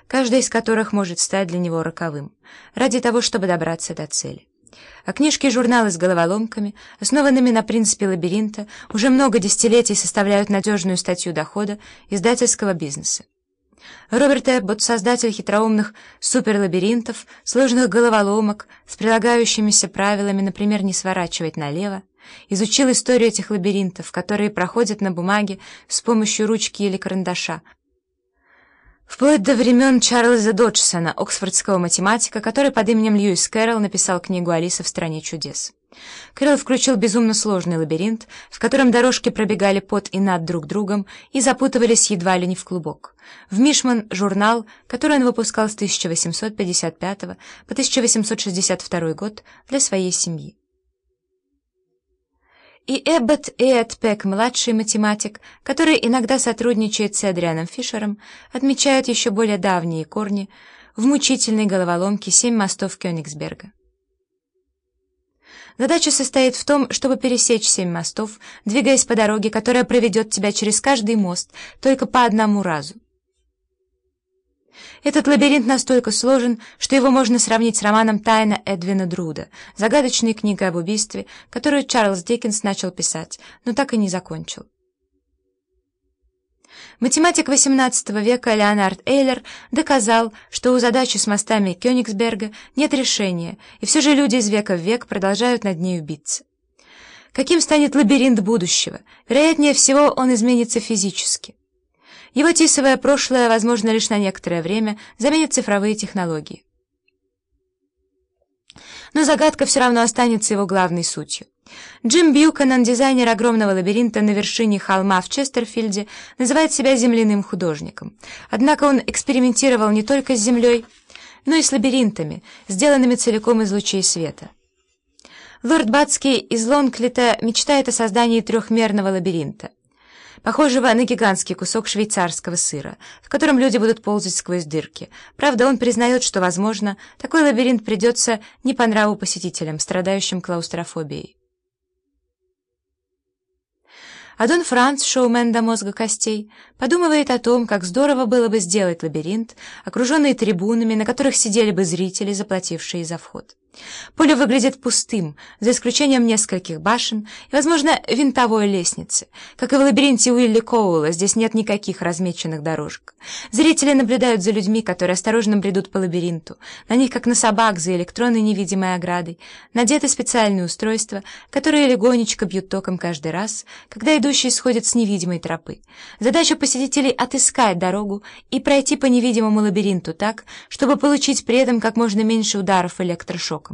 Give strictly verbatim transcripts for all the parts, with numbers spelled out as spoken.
каждый из которых может стать для него роковым, ради того, чтобы добраться до цели. А книжки и журналы с головоломками, основанными на принципе лабиринта, уже много десятилетий составляют надежную статью дохода издательского бизнеса. Роберт Эбботт, создатель хитроумных суперлабиринтов, сложных головоломок с прилагающимися правилами, например, не сворачивать налево, изучил историю этих лабиринтов, которые проходят на бумаге с помощью ручки или карандаша, вплоть до времен Чарльза Доджсона, оксфордского математика, который под именем Льюис Кэрролл написал книгу «Алиса в стране чудес». Кэрролл включил безумно сложный лабиринт, в котором дорожки пробегали под и над друг другом и запутывались едва ли не в клубок, в «Мишман» журнал, который он выпускал с тысяча восемьсот пятьдесят пятого по тысяча восемьсот шестьдесят второй год для своей семьи. И Эбботт, и Эд Пек, младший математик, который иногда сотрудничает с Эдрианом Фишером, отмечают еще более давние корни в мучительной головоломке «Семь мостов Кёнигсберга». Задача состоит в том, чтобы пересечь семь мостов, двигаясь по дороге, которая проведет тебя через каждый мост только по одному разу. Этот лабиринт настолько сложен, что его можно сравнить с романом «Тайна Эдвина Друда», загадочной книгой об убийстве, которую Чарльз Диккенс начал писать, но так и не закончил. Математик восемнадцатого века Леонард Эйлер доказал, что у задачи с мостами Кёнигсберга нет решения, и все же люди из века в век продолжают над нею биться. Каким станет лабиринт будущего? Вероятнее всего, он изменится физически. Его тисовое прошлое, возможно, лишь на некоторое время заменит цифровые технологии. Но загадка все равно останется его главной сутью. Джим Бьюканан, дизайнер огромного лабиринта на вершине холма в Честерфилде, называет себя земляным художником. Однако он экспериментировал не только с землей, но и с лабиринтами, сделанными целиком из лучей света. Лорд Батский из Лонглита мечтает о создании трехмерного лабиринта, похожего на гигантский кусок швейцарского сыра, в котором люди будут ползать сквозь дырки. Правда, он признает, что, возможно, такой лабиринт придется не по нраву посетителям, страдающим клаустрофобией. А Дон Франц, шоумен до мозга костей, подумывает о том, как здорово было бы сделать лабиринт, окруженный трибунами, на которых сидели бы зрители, заплатившие за вход. Поле выглядит пустым, за исключением нескольких башен и, возможно, винтовой лестницы. Как и в лабиринте Уилли Коула, здесь нет никаких размеченных дорожек. Зрители наблюдают за людьми, которые осторожно бредут по лабиринту. На них, как на собак, за электронной невидимой оградой, надеты специальные устройства, которые легонечко бьют током каждый раз, когда идущий сходит с невидимой тропы. Задача посетителей — отыскать дорогу и пройти по невидимому лабиринту так, чтобы получить при этом как можно меньше ударов электрошоком.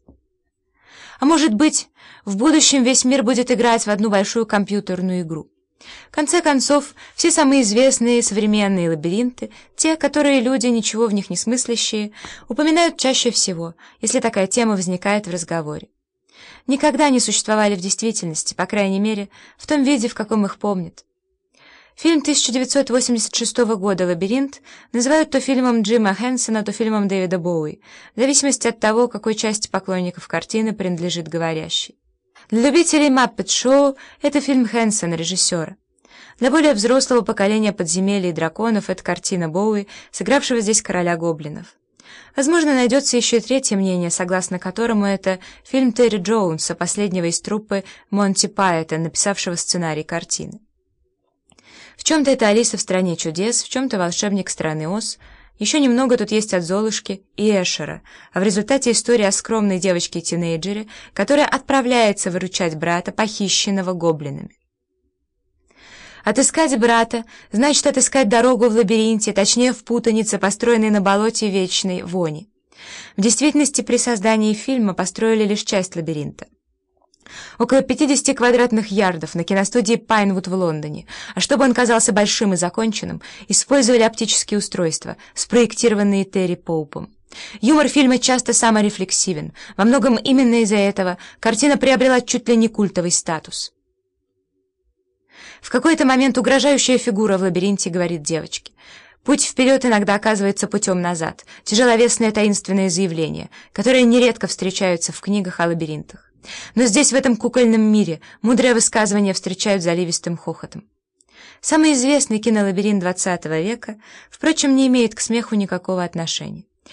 А может быть, в будущем весь мир будет играть в одну большую компьютерную игру. В конце концов, все самые известные современные лабиринты, те, которые люди, ничего в них не смыслящие, упоминают чаще всего, если такая тема возникает в разговоре. Никогда не существовали в действительности, по крайней мере, в том виде, в каком их помнят. Фильм тысяча девятьсот восемьдесят шестого года «Лабиринт» называют то фильмом Джима Хэнсона, то фильмом Дэвида Боуи, в зависимости от того, какой части поклонников картины принадлежит говорящий. Для любителей Маппет-шоу это фильм Хэнсона, режиссера. Для более взрослого поколения подземелья и драконов это картина Боуи, сыгравшего здесь короля гоблинов. Возможно, найдется еще и третье мнение, согласно которому это фильм Терри Джоунса, последнего из труппы Монти Пайтон, написавшего сценарий картины. В чем-то это «Алиса в стране чудес», в чем-то «Волшебник страны Оз». Еще немного тут есть от Золушки и Эшера, а в результате история о скромной девочке-тинейджере, которая отправляется выручать брата, похищенного гоблинами. Отыскать брата значит отыскать дорогу в лабиринте, точнее в путанице, построенной на болоте вечной вони. В действительности при создании фильма построили лишь часть лабиринта. Около пятидесяти квадратных ярдов на киностудии Пайнвуд в Лондоне, а чтобы он казался большим и законченным, использовали оптические устройства, спроектированные Терри Поупом. Юмор фильма часто саморефлексивен, во многом именно из-за этого картина приобрела чуть ли не культовый статус. В какой-то момент угрожающая фигура в лабиринте говорит девочке: «Путь вперед иногда оказывается путем назад», тяжеловесное таинственное заявление, которое нередко встречаются в книгах о лабиринтах. Но здесь, в этом кукольном мире, мудрое высказывание встречают заливистым хохотом. Самый известный кинолабиринт двадцатого века, впрочем, не имеет к смеху никакого отношения.